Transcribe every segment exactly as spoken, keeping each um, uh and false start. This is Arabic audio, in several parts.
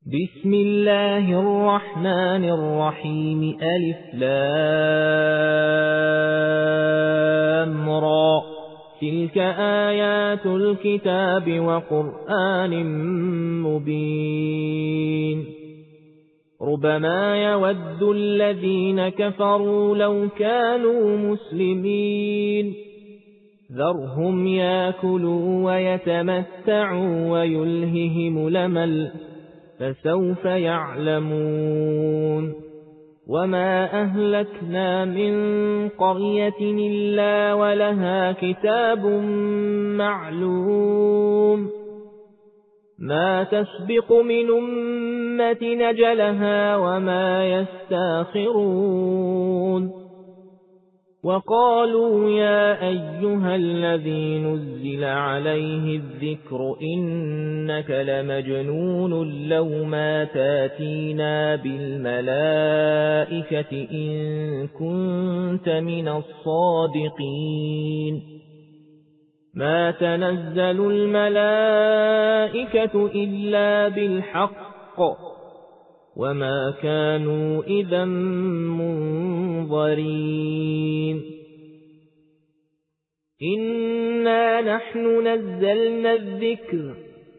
بسم الله الرحمن الرحيم ألف لام را تلك آيات الكتاب وقرآن مبين ربما يود الذين كفروا لو كانوا مسلمين ذرهم يأكلوا ويتمتعوا ويلههم الأمل فسوف يعلمون وما أهلكنا من قرية إلا ولها كتاب معلوم ما تسبق من أمة نجلها وما يستاخرون وقالوا يا أيها الذي نزل عليه الذكر إنك لمجنون لو ما تاتينا بالملائكة إن كنت من الصادقين ما تنزل الملائكة إلا بالحق وما كانوا إذا منظرين إنا نحن نزلنا الذكر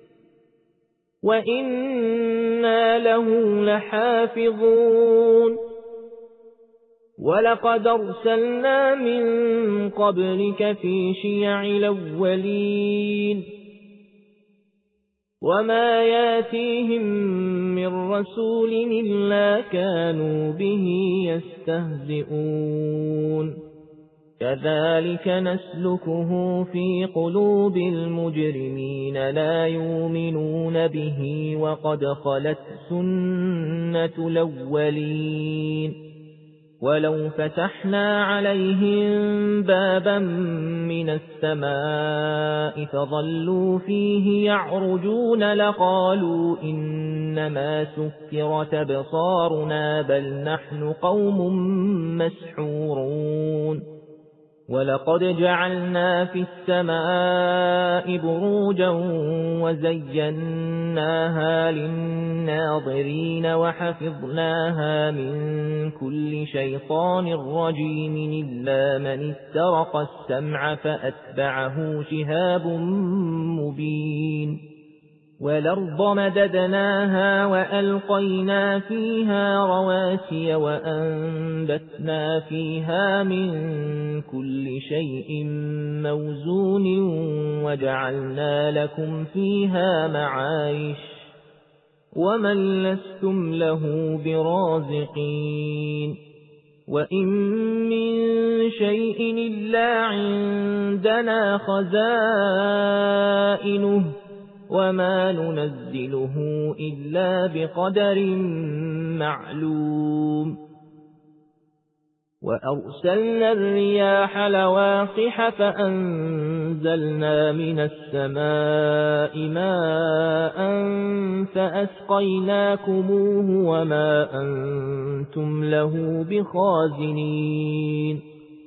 وإنا له لحافظون ولقد أرسلنا من قبلك في شيع الأولين وما ياتيهم من رسول إلا كانوا به يستهزئون كذلك نسلكه في قلوب المجرمين لا يؤمنون به وقد خلت سنة الأولين ولو فتحنا عليهم بابا من السماء فظلوا فيه يعرجون لقالوا إنما سكرت أبصارنا بل نحن قوم مسحورون ولقد جعلنا في السماء بروجا وزيناها للناظرين وحفظناها من كل شيطان رجيم إلا من استرق السمع فأتبعه شهاب مبين والأرض مددناها وألقينا فيها رواسي وأنبتنا فيها من كل شيء موزون وجعلنا لكم فيها معايش ومن لستم له برازقين وإن من شيء إلا عندنا خزائنه وما ننزله إلا بقدر معلوم وأرسلنا الرياح لواقح فأنزلنا من السماء ماء فأسقيناكموه وما أنتم له بخازنين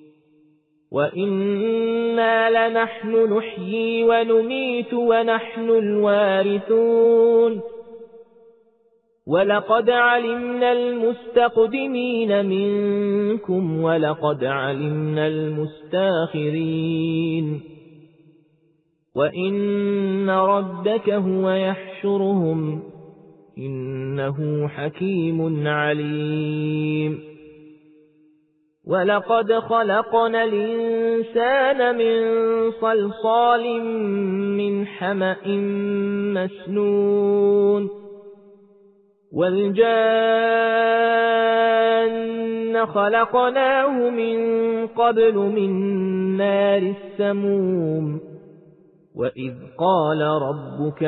وإنا لنحن نحيي ونميت ونحن الوارثون ولقد علمنا المستقدمين منكم ولقد علمنا المستاخرين وإن ربك هو يحشرهم إنه حكيم عليم ولقد خلقنا الإنسان من صلصال من حمأ مسنون والجان خلقناه من قبل من نار السموم وإذ قال ربك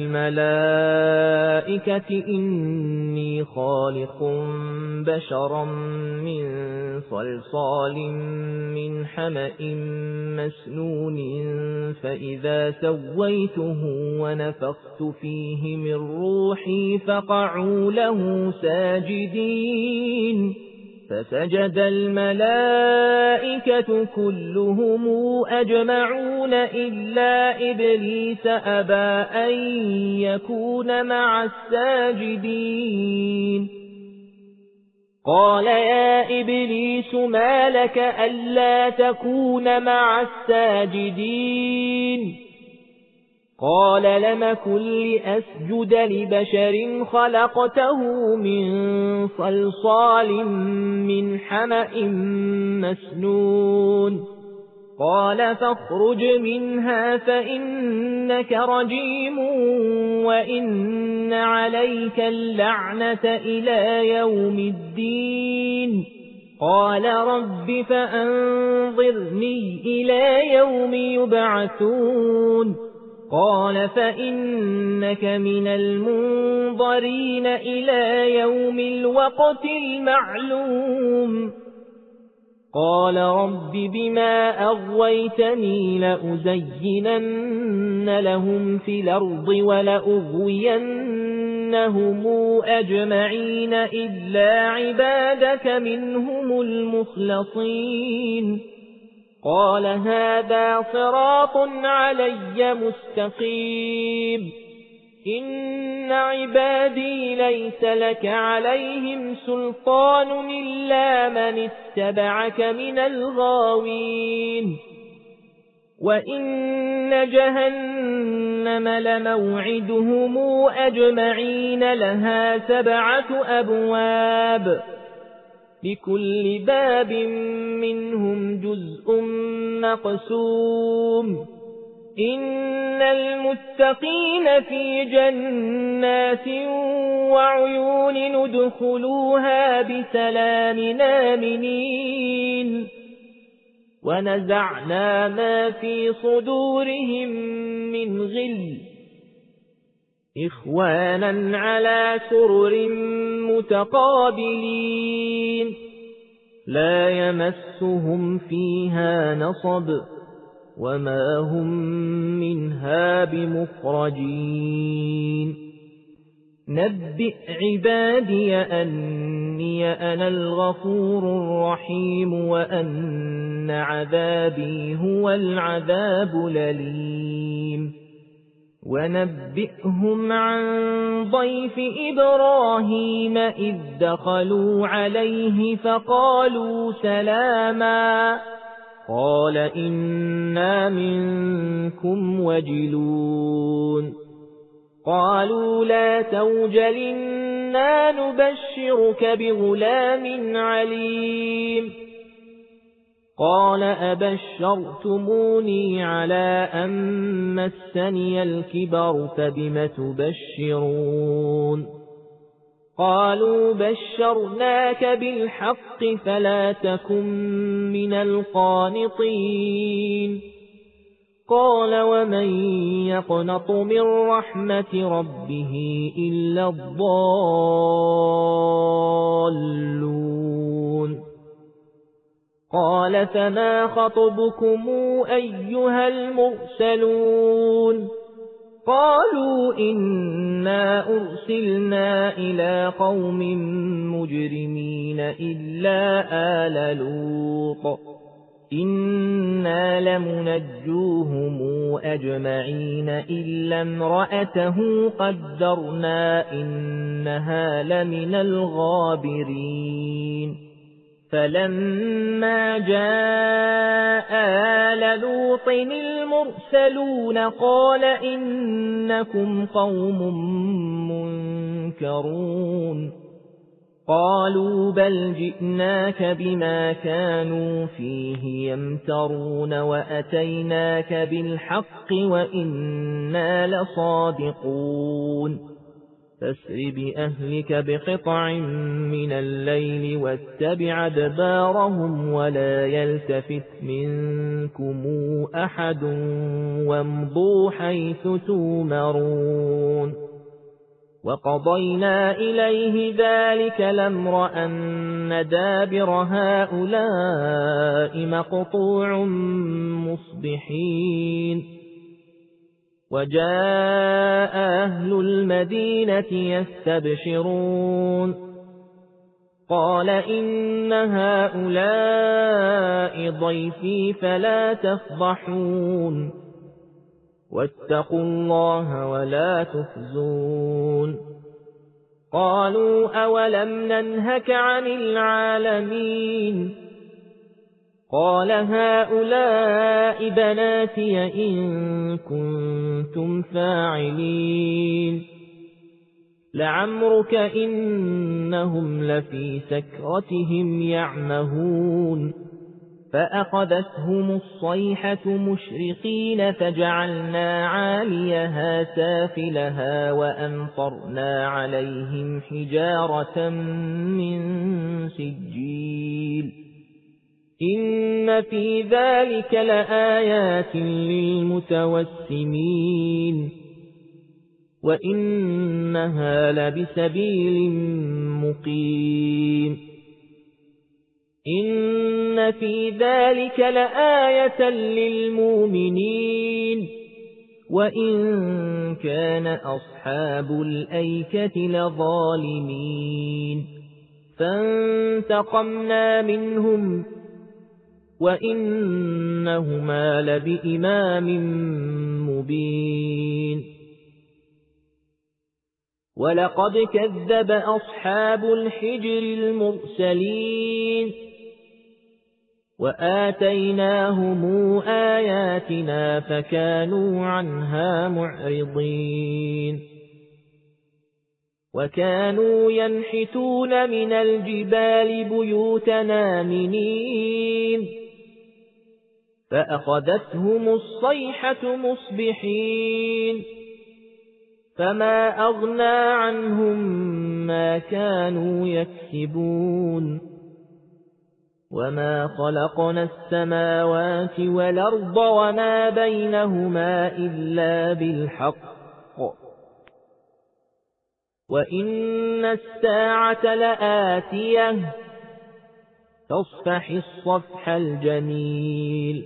للملائكة إني خالق بشرا من صلصال من حمأ مسنون فإذا سويته ونفخت فيه من روحي فقعوا له ساجدين فسجد الملائكة كلهم أجمعون إلا إبليس أبى أن يكون مع الساجدين قال يا إبليس ما لك ألا تكون مع الساجدين قال لم كن لأسجد لبشر خلقته من صلصال من حمأ مسنون قال فاخرج منها فإنك رجيم وإن عليك اللعنة إلى يوم الدين قال رب فأنظرني إلى يوم يبعثون قال فإنك من المنظرين إلى يوم الوقت المعلوم قال رب بما أغويتني لأزينن لهم في الأرض ولأغوينهم أجمعين إلا عبادك منهم المخلصين قال هذا صراط علي مستقيم إن عبادي ليس لك عليهم سلطان إلا من اتبعك من الغاوين وإن جهنم لموعدهم أجمعين لها سبعة أبواب لكل باب منهم جزء مقسوم إن المتقين في جنات وعيون ندخلوها بسلام آمنين ونزعنا ما في صدورهم من غل إخوانا على سرر متقابلين لا يمسهم فيها نصب وما هم منها بمخرجين نبئ عبادي أني أنا الغفور الرحيم وأن عذابي هو العذاب الأليم ونبئهم عن ضيف إبراهيم إذ دخلوا عليه فقالوا سلاما قال إنا منكم وجلون قالوا لا توجل إنا نبشرك بغلام عليم قال أبشرتموني على أن مسني الكبر فبم تبشرون قالوا بشرناك بالحق فلا تكن من القانطين قال ومن يقنط من رحمة ربه إلا الضالون قال فما خطبكم أيها المرسلون قالوا إنا أرسلنا إلى قوم مجرمين إلا آل لوط إنا لمنجوهم أجمعين إلا امرأته قدرنا إنها لمن الغابرين فلما جاء آل لوط المرسلون قال إنكم قوم منكرون قالوا بل جئناك بما كانوا فيه يمترون وأتيناك بالحق وإنا لصادقون فاسر بأهلك بقطع من الليل واتبع أدبارهم ولا يلتفت منكم أحد وامضوا حيث تومرون وقضينا إليه ذلك الأمر أن دابر هؤلاء مقطوع مصبحين وجاء أهل المدينة يستبشرون قال إن هؤلاء ضيفي فلا تفضحون واتقوا الله ولا تخزون قالوا أولم ننهك عن العالمين قال هؤلاء بناتي إن كنتم فاعلين لعمرك إنهم لفي سكرتهم يعمهون فأخذتهم الصيحة مشرقين فجعلنا عاليها سافلها وأمطرنا عليهم حجارة من سجيل إن في ذلك لآيات للمتوسمين وإنها لبسبيل مقيم إن في ذلك لآية للمؤمنين وإن كان أصحاب الأيكة لظالمين فانتقمنا منهم وإنهما لبإمام مبين ولقد كذب أصحاب الحجر المرسلين وآتيناهم آياتنا فكانوا عنها معرضين وكانوا ينحتون من الجبال بيوتنا آمنين فأخذتهم الصيحة مصبحين فما أغنى عنهم ما كانوا يكسبون وما خلقنا السماوات والأرض وما بينهما إلا بالحق وإن الساعة لآتية فاصفح الصفح الجميل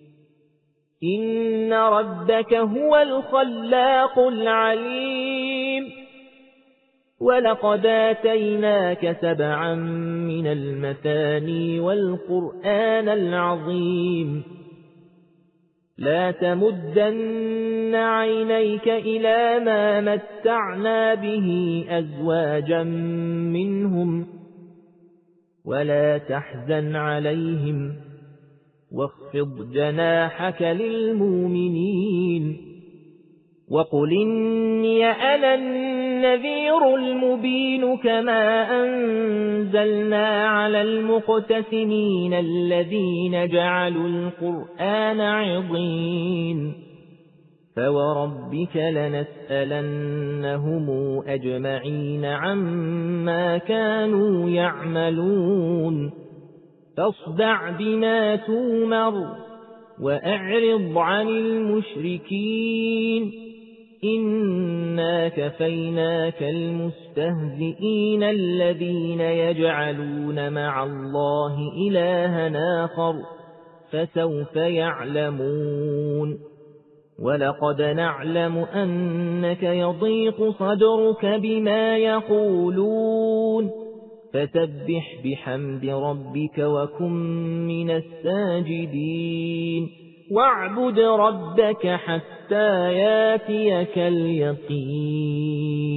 إن ربك هو الخلاق العليم ولقد آتيناك سبعا من المثاني والقرآن العظيم لا تمدن عينيك إلى ما متعنا به أزواجا منهم ولا تحزن عليهم واخفض جناحك للمؤمنين وقل إني أنا النذير المبين كما أنزلنا على المقتسمين الذين جعلوا القرآن عضين فوربك لنسألنهم أجمعين عما كانوا يعملون فاصدع بما تؤمر وأعرض عن المشركين إنا كفيناك المستهزئين الذين يجعلون مع الله إلها آخر فسوف يعلمون ولقد نعلم أنك يضيق صدرك بما يقولون فسبح بحمد ربك وكن من الساجدين واعبد ربك حتى ياتيك اليقين.